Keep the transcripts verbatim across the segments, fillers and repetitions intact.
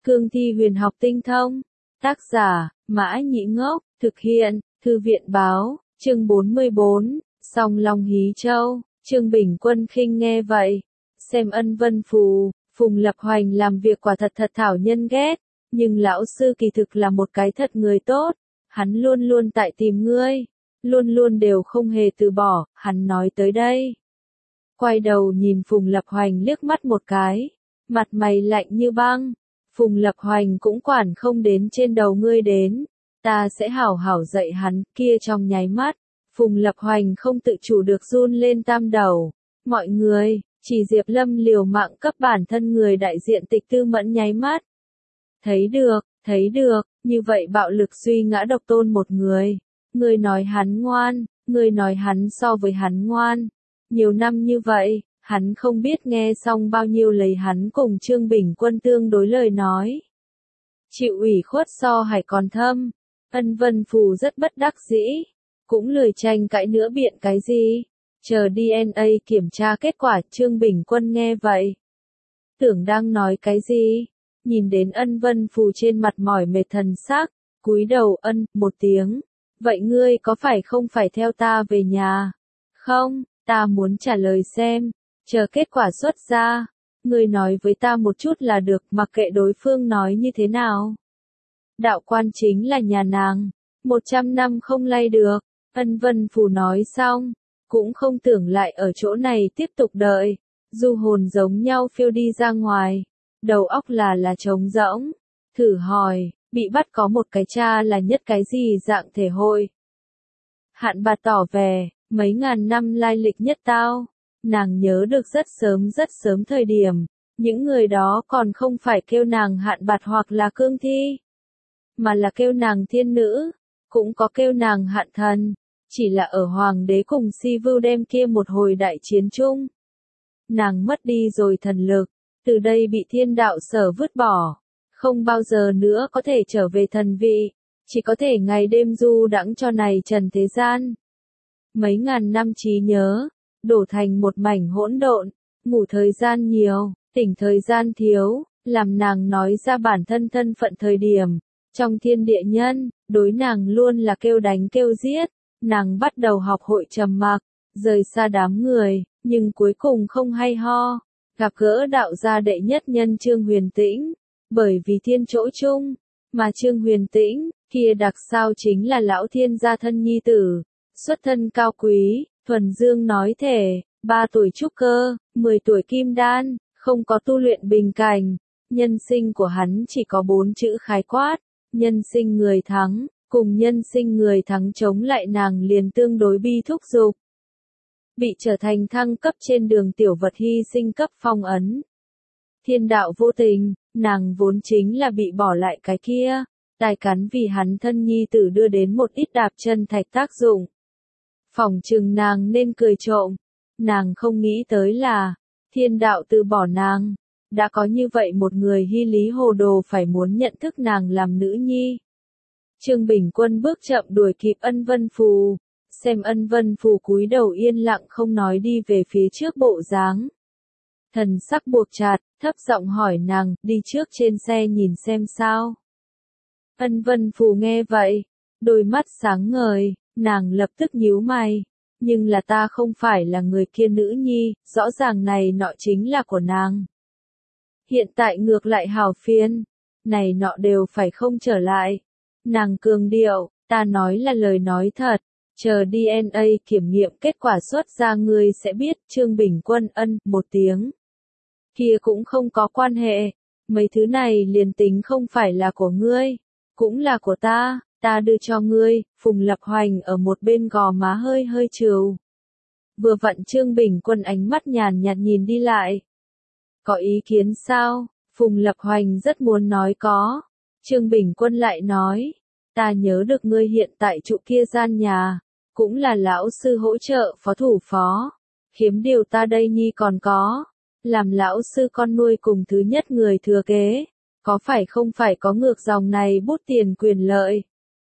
Cương thi huyền học tinh thông. Tác giả, Mã Nhĩ Ngốc, thực hiện, Thư viện báo, chương bốn mươi bốn, Song Long Hí Châu, Trương Bình Quân khinh nghe vậy. Xem Ân Vân Phù, Phùng Lập Hoành làm việc quả thật thật thảo nhân ghét, nhưng lão sư kỳ thực là một cái thật người tốt, hắn luôn luôn tại tìm ngươi, luôn luôn đều không hề từ bỏ, hắn nói tới đây. Quay đầu nhìn Phùng Lập Hoành liếc mắt một cái, mặt mày lạnh như băng. Phùng Lập Hoành cũng quản không đến trên đầu ngươi đến, ta sẽ hảo hảo dạy hắn, kia trong nháy mắt, Phùng Lập Hoành không tự chủ được run lên tam đầu. Mọi người, chỉ Diệp Lâm liều mạng cấp bản thân người đại diện Tịch Tư Mẫn nháy mắt. Thấy được, thấy được, như vậy bạo lực suy ngã độc tôn một người. Người nói hắn ngoan, người nói hắn so với hắn ngoan. Nhiều năm như vậy, hắn không biết nghe xong bao nhiêu lấy hắn cùng Trương Bình Quân tương đối lời nói. Chịu ủy khuất so hải còn thâm, Ân Vân Phù rất bất đắc dĩ, cũng lười tranh cãi nữa biện cái gì, chờ đê en a kiểm tra kết quả. Trương Bình Quân nghe vậy, tưởng đang nói cái gì, nhìn đến Ân Vân Phù trên mặt mỏi mệt thần sắc, cúi đầu ân một tiếng, vậy ngươi có phải không phải theo ta về nhà? Không, ta muốn trả lời xem. Chờ kết quả xuất ra, ngươi nói với ta một chút là được, mặc kệ đối phương nói như thế nào. Đạo quan chính là nhà nàng, một trăm năm không lay được. Ân Vân Phù nói xong, cũng không tưởng lại ở chỗ này tiếp tục đợi, du hồn giống nhau phiêu đi ra ngoài, đầu óc là là trống rỗng, thử hỏi, bị bắt có một cái cha là nhất cái gì dạng thể hội. Hạn Bạt tỏ vẻ, mấy ngàn năm lai lịch nhất tao. Nàng nhớ được rất sớm rất sớm thời điểm, những người đó còn không phải kêu nàng Hạn Bạt hoặc là Cương Thi, mà là kêu nàng thiên nữ, cũng có kêu nàng Hạn Thần, chỉ là ở Hoàng đế cùng Si Vưu đem kia một hồi đại chiến chung. Nàng mất đi rồi thần lực, từ đây bị thiên đạo sở vứt bỏ, không bao giờ nữa có thể trở về thần vị, chỉ có thể ngày đêm du đãng cho này trần thế gian. Mấy ngàn năm trí nhớ đổ thành một mảnh hỗn độn, ngủ thời gian nhiều, tỉnh thời gian thiếu, làm nàng nói ra bản thân thân phận thời điểm, trong thiên địa nhân, đối nàng luôn là kêu đánh kêu giết, nàng bắt đầu học hội trầm mặc, rời xa đám người, nhưng cuối cùng không hay ho, gặp gỡ đạo gia đệ nhất nhân Trương Huyền Tĩnh, bởi vì thiên chỗ chung, mà Trương Huyền Tĩnh, kia đặc sao chính là lão thiên gia thân nhi tử, xuất thân cao quý. Thuần Dương nói thể, ba tuổi trúc cơ, mười tuổi kim đan, không có tu luyện bình cảnh, nhân sinh của hắn chỉ có bốn chữ khái quát, nhân sinh người thắng, cùng nhân sinh người thắng chống lại nàng liền tương đối bi thúc dục. Bị trở thành thăng cấp trên đường tiểu vật hy sinh cấp phong ấn. Thiên đạo vô tình, nàng vốn chính là bị bỏ lại cái kia, tài cắn vì hắn thân nhi tử đưa đến một ít đạp chân thạch tác dụng. Phỏng chừng nàng nên cười trộm, nàng không nghĩ tới là, thiên đạo từ bỏ nàng, đã có như vậy một người hy lý hồ đồ phải muốn nhận thức nàng làm nữ nhi. Trương Bình Quân bước chậm đuổi kịp Ân Vân Phù, xem Ân Vân Phù cúi đầu yên lặng không nói đi về phía trước bộ dáng. Thần sắc buộc chặt, thấp giọng hỏi nàng, đi trước trên xe nhìn xem sao. Ân Vân Phù nghe vậy, đôi mắt sáng ngời. Nàng lập tức nhíu mày, nhưng là ta không phải là người kia nữ nhi, rõ ràng này nọ chính là của nàng. Hiện tại ngược lại hào phiền, này nọ đều phải không trở lại. Nàng cường điệu, ta nói là lời nói thật, chờ đê en a kiểm nghiệm kết quả xuất ra ngươi sẽ biết. Trương Bình Quân ân một tiếng. Kia cũng không có quan hệ, mấy thứ này liền tính không phải là của ngươi, cũng là của ta. Ta đưa cho ngươi. Phùng Lập Hoành ở một bên gò má hơi hơi trừ. Vừa vặn Trương Bình Quân ánh mắt nhàn nhạt nhìn đi lại. Có ý kiến sao? Phùng Lập Hoành rất muốn nói có. Trương Bình Quân lại nói, ta nhớ được ngươi hiện tại trụ kia gian nhà, cũng là lão sư hỗ trợ phó thủ phó. Khiếm điều ta đây nhi còn có, làm lão sư con nuôi cùng thứ nhất người thừa kế, có phải không phải có ngược dòng này bút tiền quyền lợi.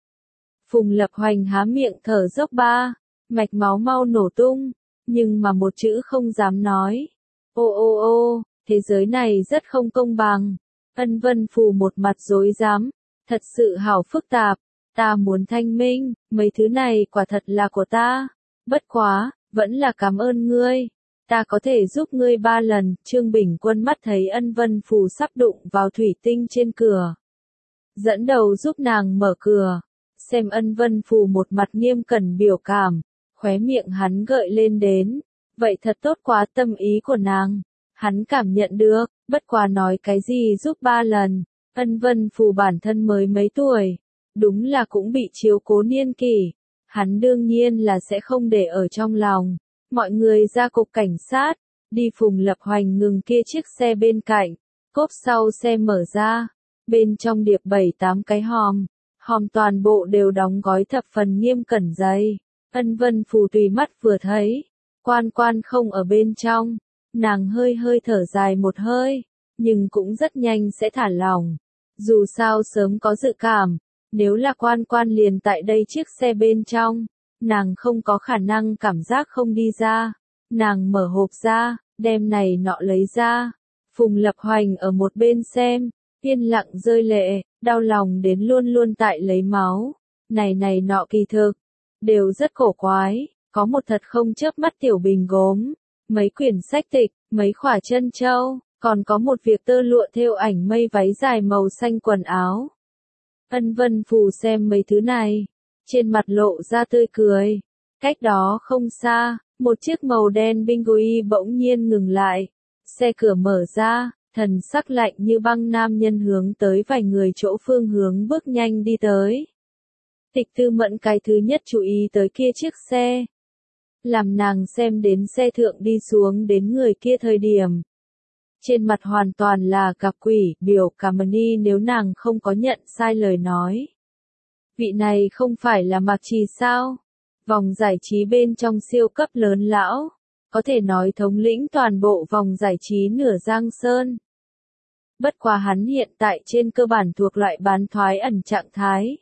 Phùng Lập Hoành há miệng thở dốc ba, mạch máu mau nổ tung, nhưng mà một chữ không dám nói. Ô ô ô, thế giới này rất không công bằng, Ân Vân Phù một mặt rối rắm, thật sự hảo phức tạp, ta muốn thanh minh, mấy thứ này quả thật là của ta, bất quá, vẫn là cảm ơn ngươi, ta có thể giúp ngươi ba lần. Trương Bình Quân mắt thấy Ân Vân Phù sắp đụng vào thủy tinh trên cửa, dẫn đầu giúp nàng mở cửa, xem Ân Vân Phù một mặt nghiêm cẩn biểu cảm, khóe miệng hắn gợi lên đến, vậy thật tốt quá, tâm ý của nàng, hắn cảm nhận được, bất quá nói cái gì giúp ba lần. Ân Vân Phù bản thân mới mấy tuổi, đúng là cũng bị chiếu cố niên kỷ, hắn đương nhiên là sẽ không để ở trong lòng. Mọi người ra cục cảnh sát, đi Phùng Lập Hoành ngừng kia chiếc xe bên cạnh, cốp sau xe mở ra, bên trong điệp bảy tám cái hòm, hòm toàn bộ đều đóng gói thập phần nghiêm cẩn dày. Ân Vân Phù tùy mắt vừa thấy, quan quan không ở bên trong, nàng hơi hơi thở dài một hơi, nhưng cũng rất nhanh sẽ thả lỏng. Dù sao sớm có dự cảm, nếu là quan quan liền tại đây chiếc xe bên trong, nàng không có khả năng cảm giác không đi ra. Nàng mở hộp ra, đem này nọ lấy ra. Phùng Lập Hoành ở một bên xem, yên lặng rơi lệ, đau lòng đến luôn luôn tại lấy máu. Này này nọ kỳ thực, đều rất cổ quái, có một thật không chớp mắt tiểu bình gốm, mấy quyển sách tịch, mấy khỏa chân châu, còn có một việc tơ lụa thêu ảnh mây váy dài màu xanh quần áo. Ân Vân Phù xem mấy thứ này, trên mặt lộ ra tươi cười. Cách đó không xa, một chiếc màu đen Bingo bỗng nhiên ngừng lại. Xe cửa mở ra, thần sắc lạnh như băng nam nhân hướng tới vài người chỗ phương hướng bước nhanh đi tới. Tịch Tư Mẫn cái thứ nhất chú ý tới kia chiếc xe. Làm nàng xem đến xe thượng đi xuống đến người kia thời điểm. Trên mặt hoàn toàn là gặp quỷ, biểu cảm ni nếu nàng không có nhận sai lời nói. Vị này không phải là Mạc Trì sao? Vòng giải trí bên trong siêu cấp lớn lão, có thể nói thống lĩnh toàn bộ vòng giải trí nửa Giang Sơn. Bất quá hắn hiện tại trên cơ bản thuộc loại bán thoái ẩn trạng thái.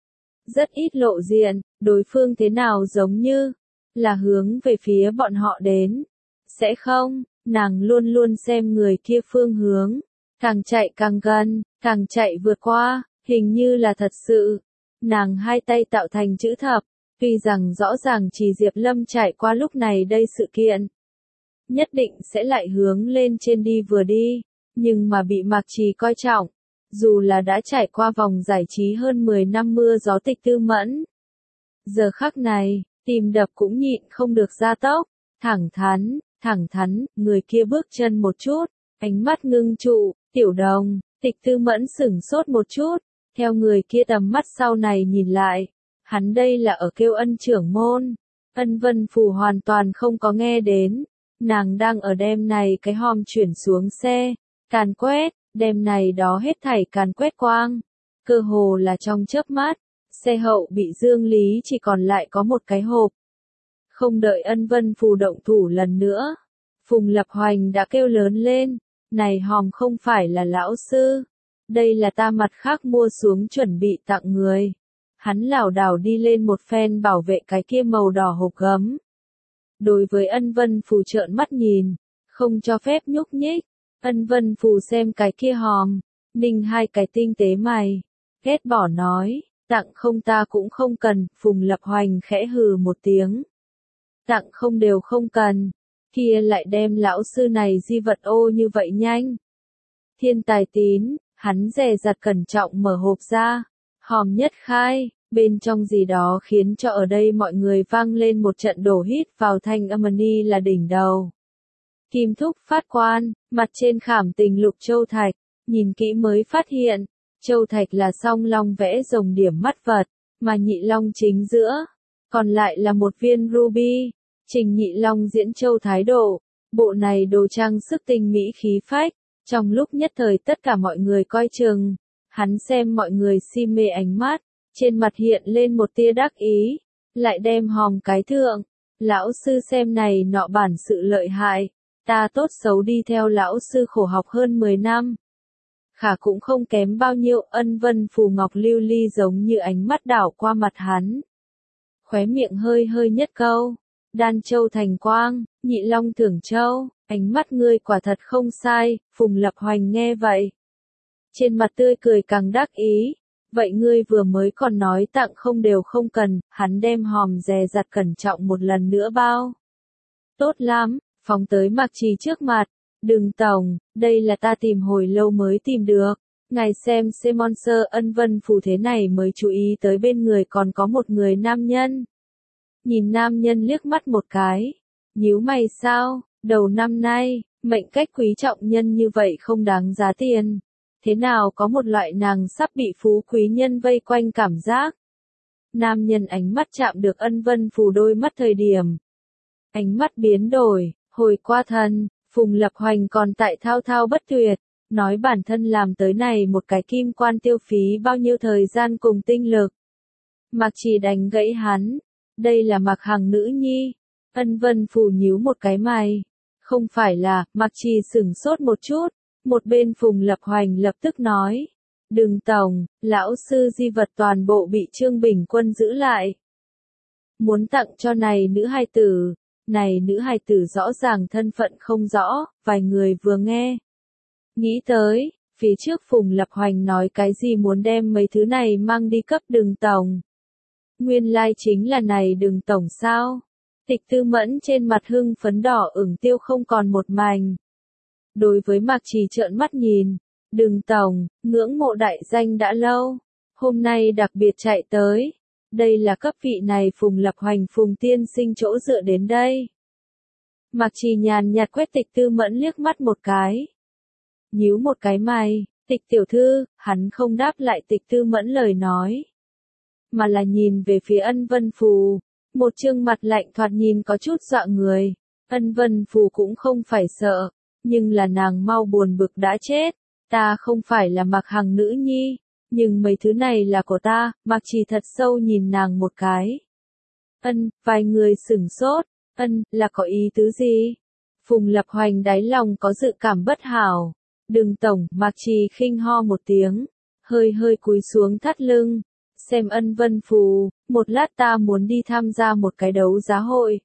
Rất ít lộ diện, đối phương thế nào giống như là hướng về phía bọn họ đến. Sẽ không, nàng luôn luôn xem người kia phương hướng, càng chạy càng gần, càng chạy vượt qua, hình như là thật sự. Nàng hai tay tạo thành chữ thập, tuy rằng rõ ràng chỉ Diệp Lâm trải qua lúc này đây sự kiện, nhất định sẽ lại hướng lên trên đi vừa đi, nhưng mà bị Mạc Trì coi trọng, dù là đã trải qua vòng giải trí hơn mười năm mưa gió Tịch Tư Mẫn. Giờ khắc này, tim đập cũng nhịn không được gia tốc, thẳng thắn, thẳng thắn, người kia bước chân một chút, ánh mắt ngưng trụ, Tiểu Đồng. Tịch Tư Mẫn sửng sốt một chút, theo người kia tầm mắt sau này nhìn lại, hắn đây là ở kêu Ân trưởng môn. Ân Vân Phù hoàn toàn không có nghe đến, nàng đang ở đem này cái hòm chuyển xuống xe, càn quét, đem này đó hết thảy càn quét quang, cơ hồ là trong chớp mắt, xe hậu bị dương lý chỉ còn lại có một cái hộp. Không đợi Ân Vân Phù động thủ lần nữa, Phùng Lập Hoành đã kêu lớn lên, này hòm không phải là lão sư, đây là ta mặt khác mua xuống chuẩn bị tặng người. Hắn lảo đảo đi lên một phen bảo vệ cái kia màu đỏ hộp gấm. Đối với Ân Vân Phù trợn mắt nhìn, không cho phép nhúc nhích. Ân Vân Phù xem cái kia hòm, ninh hai cái tinh tế mày, ghét bỏ nói, tặng không ta cũng không cần. Phùng Lập Hoành khẽ hừ một tiếng, tặng không đều không cần, kia lại đem lão sư này di vật ô như vậy nhanh. Thiên tài tín, hắn dè dặt cẩn trọng mở hộp ra, hòm nhất khai, bên trong gì đó khiến cho ở đây mọi người vang lên một trận đổ hít vào thanh âm ni là đỉnh đầu. Kim Thúc phát quan, mặt trên khảm tình lục châu thạch, nhìn kỹ mới phát hiện, châu thạch là song long vẽ rồng điểm mắt vật, mà nhị long chính giữa, còn lại là một viên ruby. Trình Nhị Long diễn châu thái độ, bộ này đồ trang sức tinh mỹ khí phách, trong lúc nhất thời tất cả mọi người coi chừng, hắn xem mọi người si mê ánh mắt, trên mặt hiện lên một tia đắc ý, lại đem hòm cái thượng, lão sư xem này nọ bản sự lợi hại, ta tốt xấu đi theo lão sư khổ học hơn mười năm. Khả cũng không kém bao nhiêu. Ân Vân Phù ngọc lưu ly giống như ánh mắt đảo qua mặt hắn. Khóe miệng hơi hơi nhất câu. Đan châu thành quang, nhị long thưởng châu, ánh mắt ngươi quả thật không sai. Phùng Lập Hoành nghe vậy, trên mặt tươi cười càng đắc ý. Vậy ngươi vừa mới còn nói tặng không đều không cần, hắn đem hòm dè dặt cẩn trọng một lần nữa bao. Tốt lắm, phóng tới Mạc Trì trước mặt. Đừng tổng, đây là ta tìm hồi lâu mới tìm được. Ngài xem Semonser Ân Vân Phù thế này mới chú ý tới bên người còn có một người nam nhân. Nhìn nam nhân liếc mắt một cái. Nhíu mày sao, đầu năm nay, mệnh cách quý trọng nhân như vậy không đáng giá tiền. Thế nào có một loại nàng sắp bị phú quý nhân vây quanh cảm giác. Nam nhân ánh mắt chạm được Ân Vân Phù đôi mắt thời điểm. Ánh mắt biến đổi, hồi qua thần, Phùng Lập Hoành còn tại thao thao bất tuyệt, nói bản thân làm tới này một cái kim quan tiêu phí bao nhiêu thời gian cùng tinh lực. Mạc Trì đánh gãy hắn, đây là Mạc Hằng nữ nhi. Ân Vân Phù nhíu một cái mày, không phải là, Mạc Trì sửng sốt một chút, một bên Phùng Lập Hoành lập tức nói, đừng tổng, lão sư di vật toàn bộ bị Trương Bình Quân giữ lại. Muốn tặng cho này nữ hài tử. Này nữ hài tử rõ ràng thân phận không rõ, vài người vừa nghe. Nghĩ tới, phía trước Phùng Lập Hoành nói cái gì muốn đem mấy thứ này mang đi cấp Đường tổng. Nguyên lai chính là này Đường tổng sao? Tịch Tư Mẫn trên mặt hưng phấn đỏ ửng tiêu không còn một mảnh. Đối với Mạc Trì trợn mắt nhìn, Đường tổng, ngưỡng mộ đại danh đã lâu, hôm nay đặc biệt chạy tới. Đây là cấp vị này Phùng Lập Hoành Phùng tiên sinh chỗ dựa đến đây. Mạc Trì nhàn nhạt quét Tịch Tư Mẫn liếc mắt một cái. Nhíu một cái mày, Tịch tiểu thư, hắn không đáp lại Tịch Tư Mẫn lời nói. Mà là nhìn về phía Ân Vân Phù, một trương mặt lạnh thoạt nhìn có chút dọa người. Ân Vân Phù cũng không phải sợ, nhưng là nàng mau buồn bực đã chết. Ta không phải là Mạc Hằng nữ nhi. Nhưng mấy thứ này là của ta, Mạc Trì thật sâu nhìn nàng một cái. Ân, vài người sửng sốt, ân, là có ý tứ gì? Phùng Lập Hoành đáy lòng có dự cảm bất hảo. Đường tổng, Mạc Trì khinh ho một tiếng, hơi hơi cúi xuống thắt lưng. Xem Ân Vân Phù, một lát ta muốn đi tham gia một cái đấu giá hội.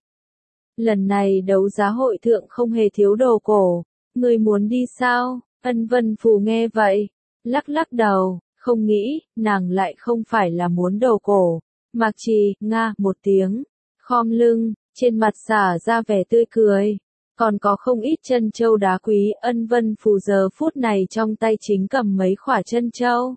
Lần này đấu giá hội thượng không hề thiếu đồ cổ, người muốn đi sao? Ân Vân Phù nghe vậy, lắc lắc đầu. Không nghĩ, nàng lại không phải là muốn đồ cổ. Mạc Trì, nga, một tiếng, khom lưng, trên mặt xả ra vẻ tươi cười. Còn có không ít chân châu đá quý. Ân Vân Phù giờ phút này trong tay chính cầm mấy khỏa chân châu.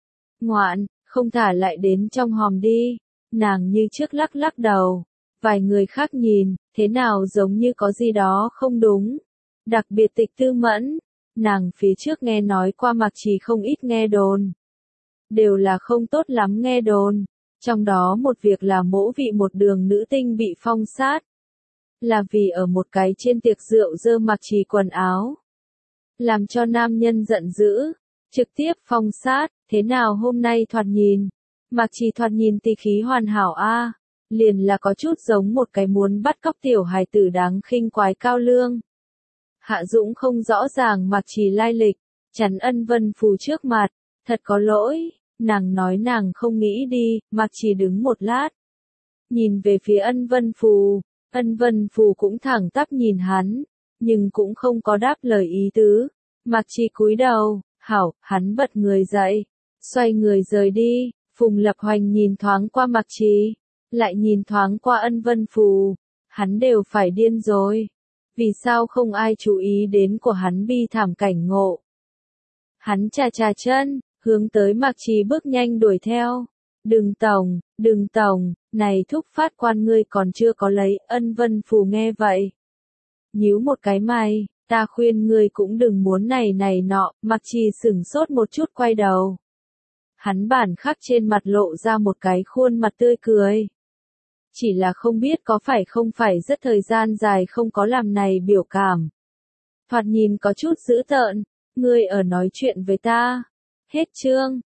Ngoạn, không thả lại đến trong hòm đi. Nàng như trước lắc lắc đầu. Vài người khác nhìn, thế nào giống như có gì đó không đúng. Đặc biệt Tịch Tư Mẫn, nàng phía trước nghe nói qua Mạc Trì không ít nghe đồn. Đều là không tốt lắm nghe đồn. Trong đó một việc là mỗ vị một đường nữ tinh bị phong sát. Là vì ở một cái trên tiệc rượu dơ Mạc Trì quần áo. Làm cho nam nhân giận dữ. Trực tiếp phong sát, thế nào hôm nay thoạt nhìn. Mạc Trì thoạt nhìn tỳ khí hoàn hảo a, liền là có chút giống một cái muốn bắt cóc tiểu hài tử đáng khinh quái cao lương. Hạ Dũng không rõ ràng Mạc Trì lai lịch, chắn Ân Vân Phù trước mặt. Thật có lỗi, nàng nói nàng không nghĩ đi. Mạc Trì đứng một lát. Nhìn về phía Ân Vân Phù, Ân Vân Phù cũng thẳng tắp nhìn hắn, nhưng cũng không có đáp lời ý tứ. Mạc Trì cúi đầu, hảo, hắn bật người dậy, xoay người rời đi. Phùng Lập Hoành nhìn thoáng qua Mạc Trì, lại nhìn thoáng qua Ân Vân Phù, hắn đều phải điên rồi. Vì sao không ai chú ý đến của hắn bi thảm cảnh ngộ? Hắn chà chà chân, hướng tới Mạc Trì bước nhanh đuổi theo. Đừng tổng, đừng tổng, này thúc phát quan ngươi còn chưa có lấy. Ân Vân Phù nghe vậy, nhíu một cái mày, ta khuyên ngươi cũng đừng muốn này này nọ. Mạc Trì sửng sốt một chút quay đầu. Hắn bản khắc trên mặt lộ ra một cái khuôn mặt tươi cười. Chỉ là không biết có phải không phải rất thời gian dài không có làm này biểu cảm. Thoạt nhìn có chút dữ tợn, ngươi ở nói chuyện với ta. Hết chương.